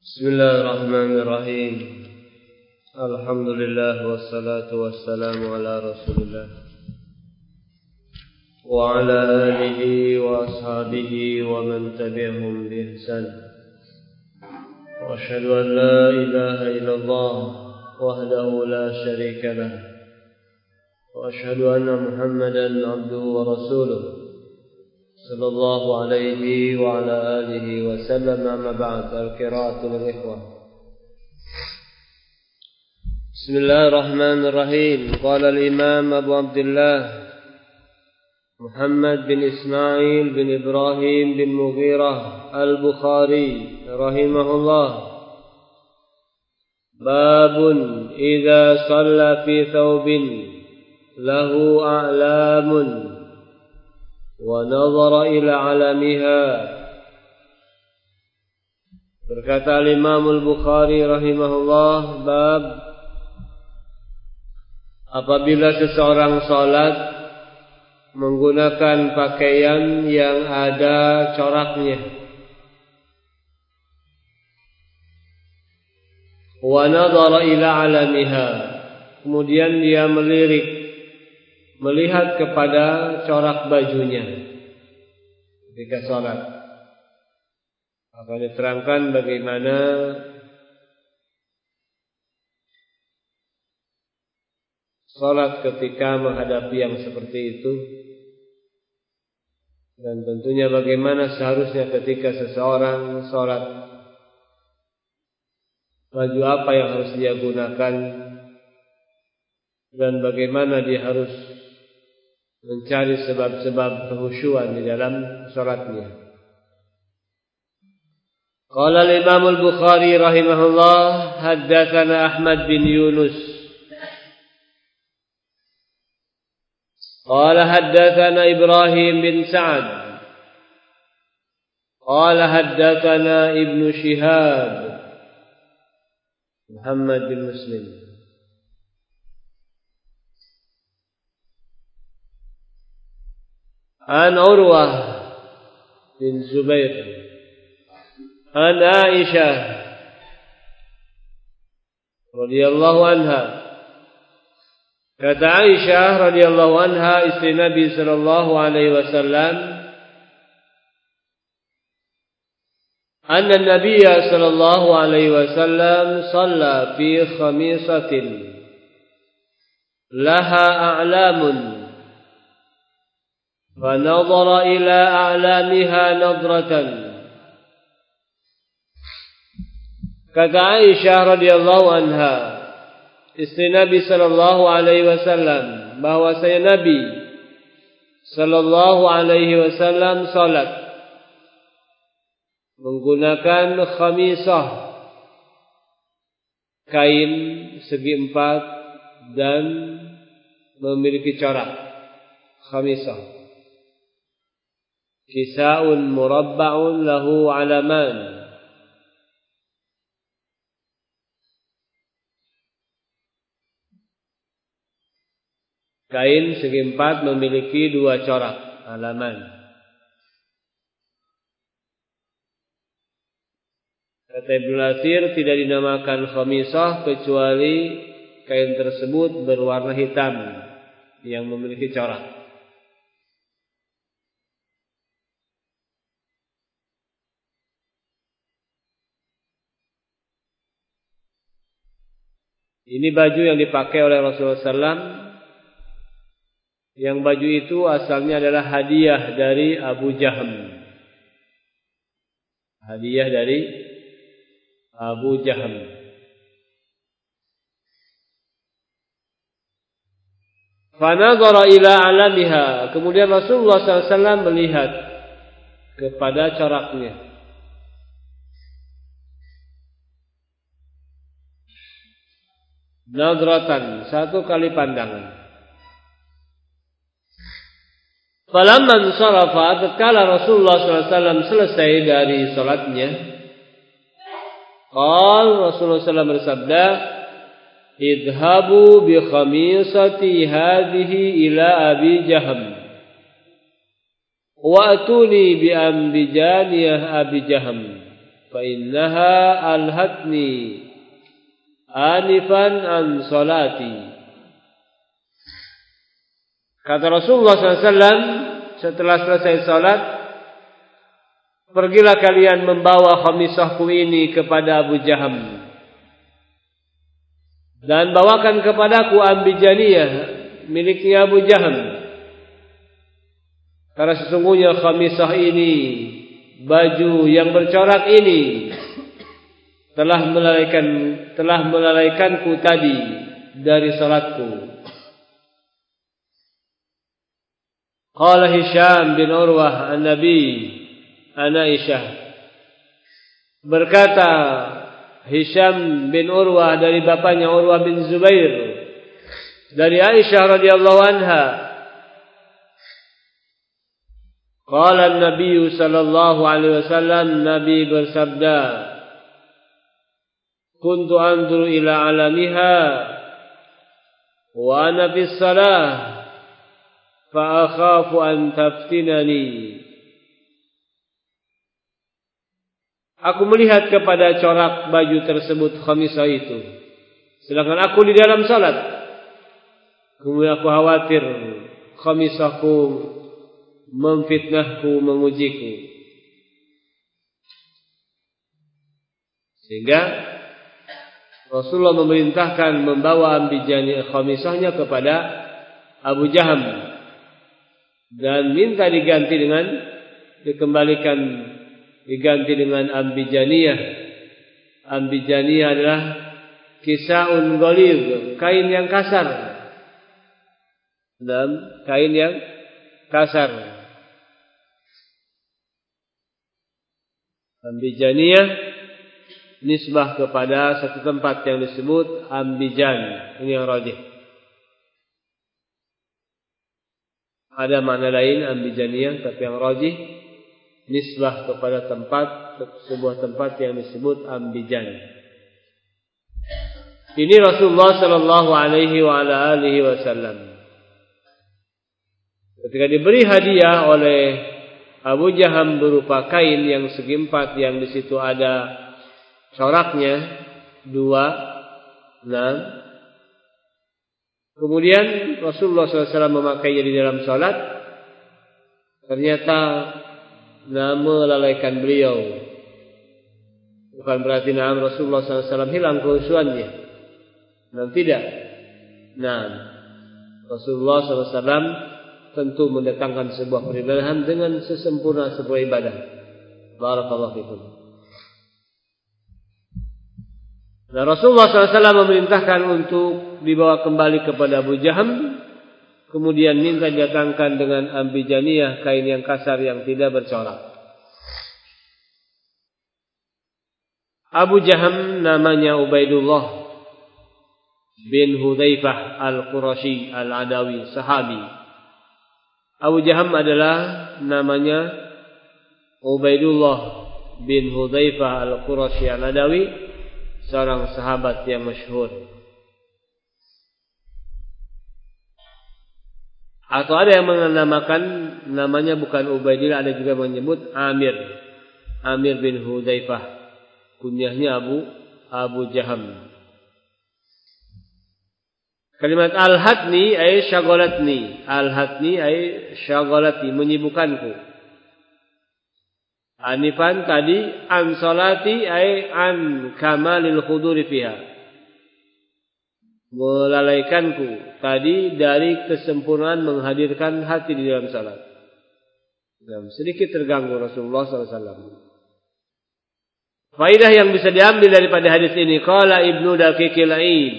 Bismillahirrahmanirrahim. Alhamdulillah wassalatu wassalamu ala Rasulillah wa ala alihi wa ashabihi wa man tabi'ahum bi ihsan. Wa asyhadu an la ilaha illallah wahdahu la syarika lah. Wa asyhadu anna Muhammadan abduhu wa rasuluh sallallahu alaihi wa ala alihi wa sallam. Amma ba'd. Al-qira'atu lil-ikhwah. Bismillahirrahmanirrahim. Qala al-imam Abu Abdullah Muhammad bin Ismail bin Ibrahim bin Mughirah Al-Bukhari rahimahullah. Babun idza shalla fi thawbin lahu a'lamun wa nazara ila alamiha. Berkata Imam Al-Bukhari rahimahullah, bab apabila seseorang salat menggunakan pakaian yang ada coraknya, wa nazara ila alamiha, kemudian dia melihat kepada corak bajunya ketika salat. Akan diterangkan bagaimana salat ketika menghadapi yang seperti itu, dan tentunya bagaimana seharusnya ketika seseorang salat, baju apa yang harus dia gunakan, dan bagaimana dia harus mencari sebab-sebab kehusyuan di dalam salatnya. Qala al-Imam Al-Bukhari rahimahullah, haddatsana Ahmad bin Yunus qala haddatsana Ibrahim bin Sa'ad qala haddatsana Ibnu Shihab Muhammad bin Muslim an Urwah bin Zubair an Aisyah radhiyallahu anha. Kata Aisyah radhiyallahu anha, istri Nabi sallallahu alaihi wasallam, anna Nabiy sallallahu alaihi wasallam shalla fi khamisatin laha a'lamun فنظر إلى أعلامها نظرة. Kata Aisyah radhiyallahu anha, istri Nabi sallallahu alaihi wasallam, bahwasanya Nabi sallallahu alaihi wasallam salat menggunakan khamisah, kain segi empat dan memiliki corak. Khamisah kisa'un murabba'un lahu alaman. Kain segi empat memiliki dua corak, alaman. Kata Ibnu Athir, tidak dinamakan khamisah kecuali kain tersebut berwarna hitam yang memiliki corak. Ini baju yang dipakai oleh Rasulullah SAW, yang baju itu asalnya adalah hadiah dari Abu Jahm. Hadiah dari Abu Jahm. Fanadhara ila alamiha, kemudian Rasulullah SAW melihat kepada coraknya. Nadratan, satu kali pandangan. Falamman sarafa, tatkala Rasulullah SAW selesai dari salatnya, Rasulullah SAW bersabda, idhabu bi khamisati hadhihi ila Abi Jahm wa atuni bi ambijaniyah Abi Jahm fa innaha alhatni anifan an salati. Kata Rasulullah SAW setelah selesai salat, pergilah kalian membawa khamisahku ini kepada Abu Jaham dan bawakan kepadaku ambijaniyah miliknya Abu Jaham, karena sesungguhnya khamisah ini, baju yang bercorak ini telah melalaikanku tadi dari salatku. Qala Hisham bin Urwah an-Nabi an Aisyah, berkata Hisham bin Urwah dari bapaknya Urwah bin Zubair dari Aisyah radhiyallahu anha, qala an-nabiy sallallahu alaihi wasallam, Nabi bersabda, kuntu anzuru ila alamiha wa ana fis salah fa akhafu an taftinani. Aku melihat kepada corak baju tersebut, khamisah itu, sedangkan aku di dalam salat. Kemudian aku khawatir khamisahku memfitnahku, mengujiku. Sehingga Rasulullah memerintahkan membawa ambijani khamisahnya kepada Abu Jaham dan minta diganti dengan ambijaniyah. Ambijaniyah adalah kisaun ghalidh, kain yang kasar. Dan kain yang kasar. Ambijaniyah nisbah kepada satu tempat yang disebut Ambijan. Ini yang rajih. Ada makna lain Ambijaniyah, tapi yang rajih nisbah kepada sebuah tempat yang disebut Ambijan. Ini Rasulullah sallallahu alaihi wa ala alihi wasallam ketika diberi hadiah oleh Abu Jaham berupa kain yang segi empat, yang di situ ada coraknya 2, 6. Kemudian Rasulullah SAW memakainya di dalam salat. Ternyata melalaikan beliau. Bukan berarti Rasulullah SAW hilang kehusuannya. Tidak. Rasulullah SAW tentu mendatangkan sebuah peribadahan dengan sesempurna sebuah ibadah. Barakallahu fikum. Rasulullah SAW memerintahkan untuk dibawa kembali kepada Abu Jaham, kemudian minta didatangkan dengan ambijaniyah, kain yang kasar yang tidak bercorak. Abu Jaham namanya Ubaidullah bin Hudzaifah al-Qurashi al-Adawi, sahabi. Abu Jaham adalah namanya Ubaidullah bin Hudzaifah al-Qurashi al-Adawi, seorang sahabat yang masyhur. Atau ada yang menamakan namanya bukan Ubaidillah, ada juga menyebut Amir bin Hudzaifah, kunyahnya Abu Jaham. Kalimat al-hatni ay syaghalatni, al-hatni ay syaghalati, menyibukkanku. Anifan tadi, an salati ay an kamalil khuduri fiha, melalaikanku tadi dari kesempurnaan menghadirkan hati di dalam salat. Sedikit terganggu Rasulullah SAW. Faidah yang bisa diambil daripada hadis ini, qala Ibnu Daqiqil Aid,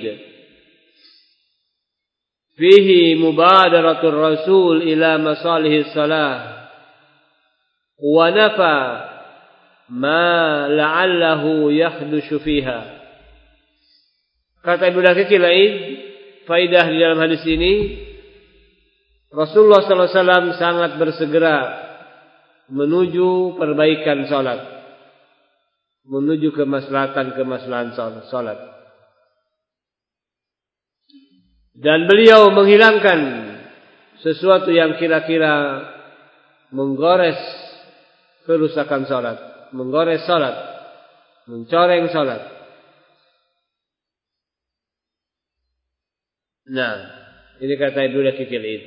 fihi mubadaratur Rasul ila masalihis salah wa nafa ma la'allahu yakhdushu fiha. Kata Ibnu Daqiqil Aid, faidah di dalam hadis ini, Rasulullah SAW sangat bersegera menuju perbaikan salat, menuju kemaslahatan salat. Dan beliau menghilangkan sesuatu yang kira-kira menggores kerusakan salat, menggores salat. mencoreng salat. Nah, ini kata Ibnu Daqiqil Id.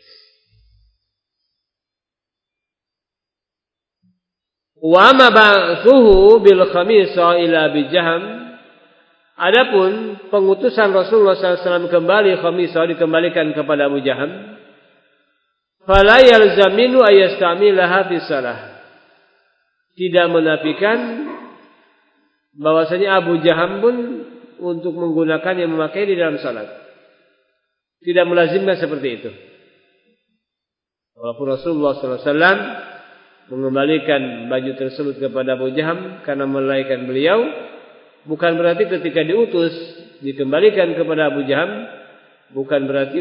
Wa ma ba'thuhu bil khamisa ila Abi Jaham. Adapun pengutusan Rasulullah SAW kembali khamisa dikembalikan kepada Abu Jaham. Fala yalzaminu ayastamilaha fi shalah. Tidak menafikan bahwasanya Abu Jaham pun untuk menggunakannya memakai di dalam salat. Tidak melazimkan seperti itu. Walaupun Rasulullah SAW mengembalikan baju tersebut kepada Abu Jaham karena melalaikan beliau, bukan berarti ketika diutus dikembalikan kepada Abu Jaham, bukan berarti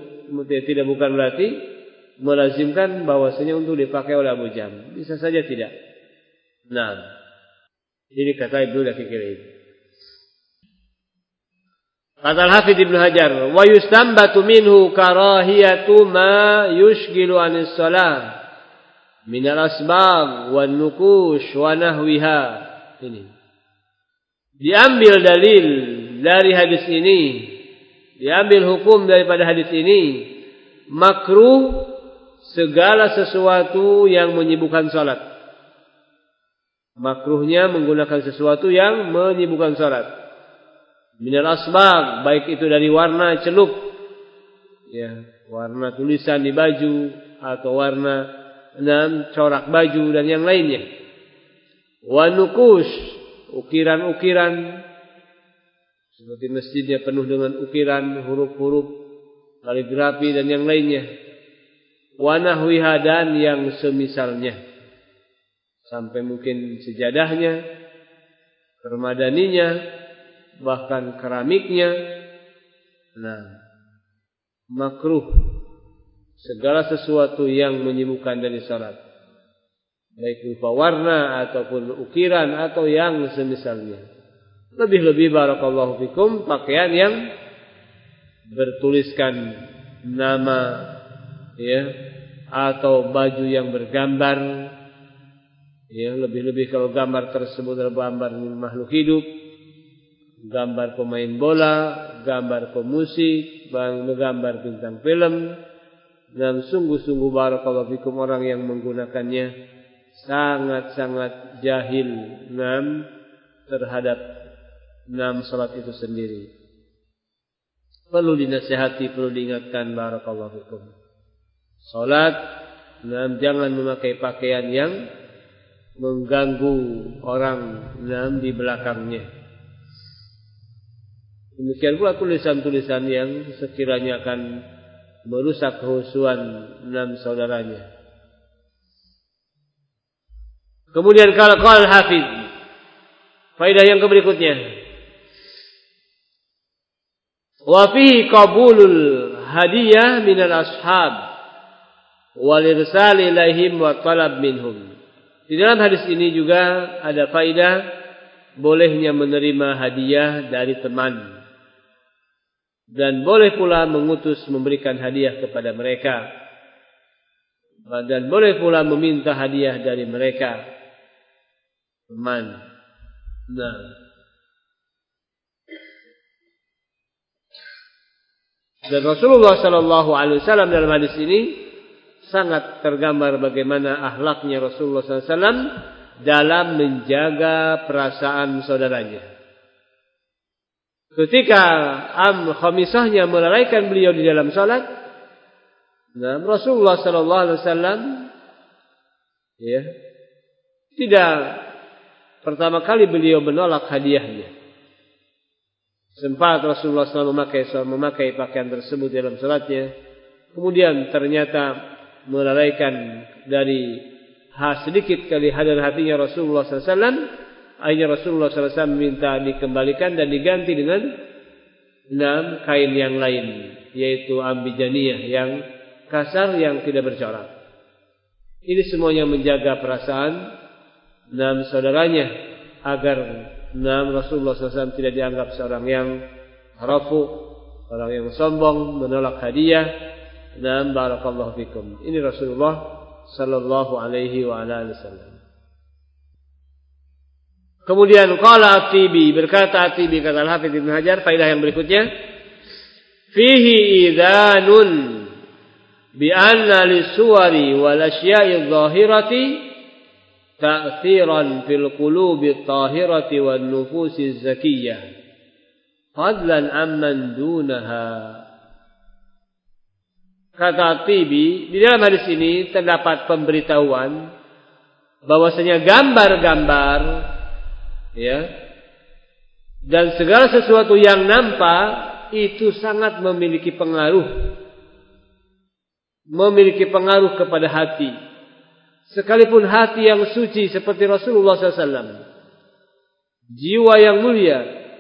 melazimkan bahwasanya untuk dipakai oleh Abu Jaham. Bisa saja tidak. Nah, ini kata Ibnu Daqiqil Id. Kata Al-Hafidz Ibnu Hajar, wa yustambatu minhu karahiyatu ma yushghilu 'anis shalah min al-asbab wan nukush wa nahwiha. Ini diambil dalil dari hadis ini, diambil hukum daripada hadis ini, makruh segala sesuatu yang menyibukkan salat. Makruhnya menggunakan sesuatu yang menyibukkan salat. Minal asbab, baik itu dari warna celup, ya, warna tulisan di baju atau warna corak baju dan yang lainnya. Wa nukush, ukiran-ukiran, seperti masjidnya penuh dengan ukiran, huruf-huruf, kaligrafi dan yang lainnya. Wa nahwiha, dan yang semisalnya, sampai mungkin sejadahnya, permadaninya, bahkan keramiknya. Nah, makruh segala sesuatu yang menyibukkan dari salat, baik berupa warna ataupun ukiran atau yang semisalnya. Lebih-lebih barakallahu fikum pakaian yang bertuliskan nama, ya, atau baju yang bergambar, ya, lebih-lebih kalau gambar tersebut adalah gambar makhluk hidup, gambar pemain bola, gambar pemusik, gambar bintang film. Dan sungguh-sungguh barakallahu fikum orang yang menggunakannya sangat-sangat jahil terhadap salat itu sendiri. Perlu dinasihati, perlu diingatkan barakallahu fikum. Salat jangan memakai pakaian yang mengganggu orang di belakangnya. Demikian pula tulisan-tulisan yang sekiranya akan merusak kehusuan saudaranya. Kemudian kalau al-Hafidz, faedah yang berikutnya, wa fihi qabulul hadiyah minal ashab wal irsal ilaihim wa talab minhum. Di dalam hadis ini juga ada faedah bolehnya menerima hadiah dari teman, dan boleh pula mengutus memberikan hadiah kepada mereka, dan boleh pula meminta hadiah dari mereka, teman. Nah, dan Rasulullah SAW dalam hadis ini sangat tergambar bagaimana akhlaknya Rasulullah SAW dalam menjaga perasaan saudaranya. Ketika khamisahnya melalaikan beliau di dalam salat, Rasulullah SAW tidak pertama kali beliau menolak hadiahnya. Sempat Rasulullah SAW memakai pakaian tersebut dalam salatnya, kemudian ternyata melalaikan dari sedikit kali hadar hatinya Rasulullah SAW. Akhirnya Rasulullah SAW minta dikembalikan dan diganti dengan kain yang lain, yaitu ambijaniyah, yang kasar, yang tidak bercorak. Ini semuanya menjaga perasaan saudaranya agar Rasulullah SAW tidak dianggap seorang yang rafu, orang yang sombong, menolak hadiah. Barakallahu fikum. Ini Rasulullah sallallahu alaihi wa ala alihi wasallam. Kemudian qala At-Tibi, berkata At-Tibi, kata Al-Hafidz Ibnu Hajar, faedah yang berikutnya, fihi idzanun bi anna lis-suwari wal asya'i adh-dhahirati ta'thiran fil qulubi at-tahirati wan nufusi az-zakiyyah fadlan amman dunaha. Kata At-Tibi, di dalam hadis ini terdapat pemberitahuan bahwasanya gambar-gambar, ya, dan segala sesuatu yang nampak itu sangat memiliki pengaruh kepada hati. Sekalipun hati yang suci seperti Rasulullah SAW, jiwa yang mulia,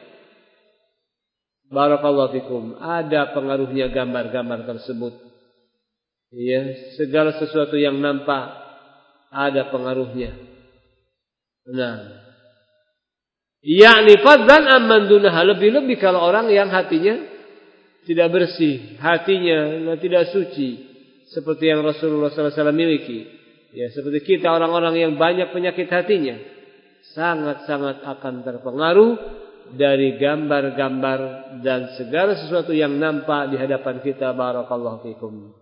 barakallahu fikum, ada pengaruhnya gambar-gambar tersebut. Ya, segala sesuatu yang nampak ada pengaruhnya. Nah, yakni fadlan amman dunaha, lebih-lebih kalau orang yang hatinya tidak bersih, hatinya tidak suci, seperti yang Rasulullah SAW miliki. Ya, seperti kita orang-orang yang banyak penyakit hatinya, sangat-sangat akan terpengaruh dari gambar-gambar dan segala sesuatu yang nampak di hadapan kita. Barakallahu fikum.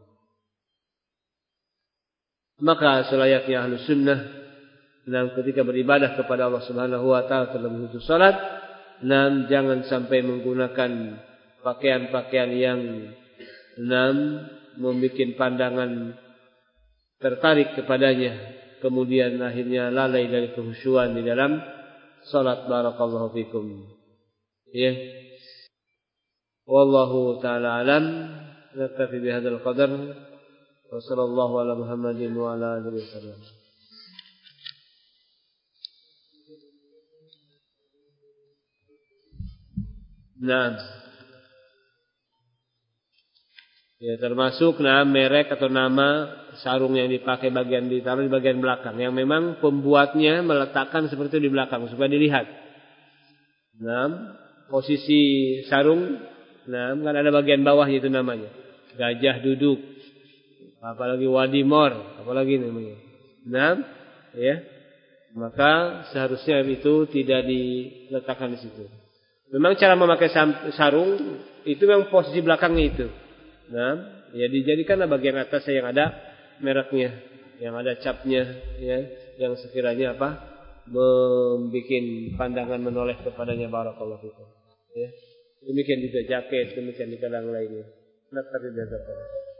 Maka selayaknya Ahlus Sunnah, ketika beribadah kepada Allah Subhanahu wa taala terlebih khusus salat, jangan sampai menggunakan pakaian-pakaian yang membuat pandangan tertarik kepadanya, kemudian akhirnya lalai dari kekhusyuan di dalam salat. Barakallahu fikum. Ya. Wallahu taala alam. Naktafi bihadzal qadar. Wa sallallahu ala Muhammadin wa ala alihi wasallam. Nah, ya, termasuk merek atau nama sarung yang dipakai ditaruh di bagian belakang, yang memang pembuatnya meletakkan seperti itu di belakang supaya dilihat. Posisi sarung, kan ada bagian bawahnya, itu namanya gajah duduk, apalagi wadimor, apalagi namanya. Ya, maka seharusnya itu tidak diletakkan di situ. Memang cara memakai sarung itu memang posisi belakangnya itu. Ya, dijadikanlah bagian atasnya yang ada mereknya, yang ada capnya, ya, yang sekiranya membuat pandangan menoleh kepadanya. Barakallahu fikum. Ya. Demikian juga jaket, demikian di kadang lainnya. Naktafi bihadzal qadar.